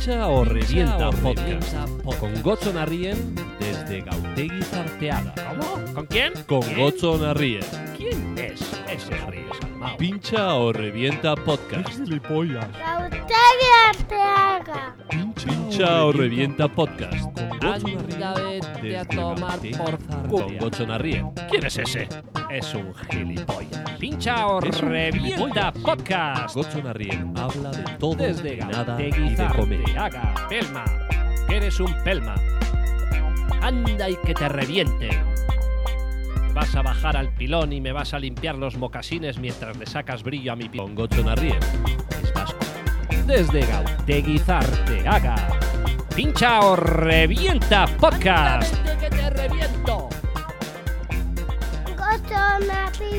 Pincha o revienta podcast. Con Gocho Narrien desde Gautegi Zarteaga. ¿Cómo? ¿Con quién? Con Gocho Narrien. ¿Quién es ese Ríos Almao? Pincha o revienta podcast. Gilipollas. Gautegi Arteaga. Pincha o revienta podcast. Con Gocho Anda, Narrien vete a desde tomar Gautegi por Con culo. Gocho Narrien. ¿Quién es ese? Es un gilipollas. Pincha o Es un revienta gilipollas. podcast. Gocho Narrien habla de todo, Desde de nada Gautegi y de comedia. Zarteaga. Pelma. Eres un pelma. Anda y que te reviente. Me vas a bajar al pilón y me vas a limpiar los mocasines mientras le sacas brillo a mi pilón. Con Gocho Narrien. Es vasco. Desde Gautegi Zarteaga. Pincha o revienta podcast. ¡Que te reviento! Gozo na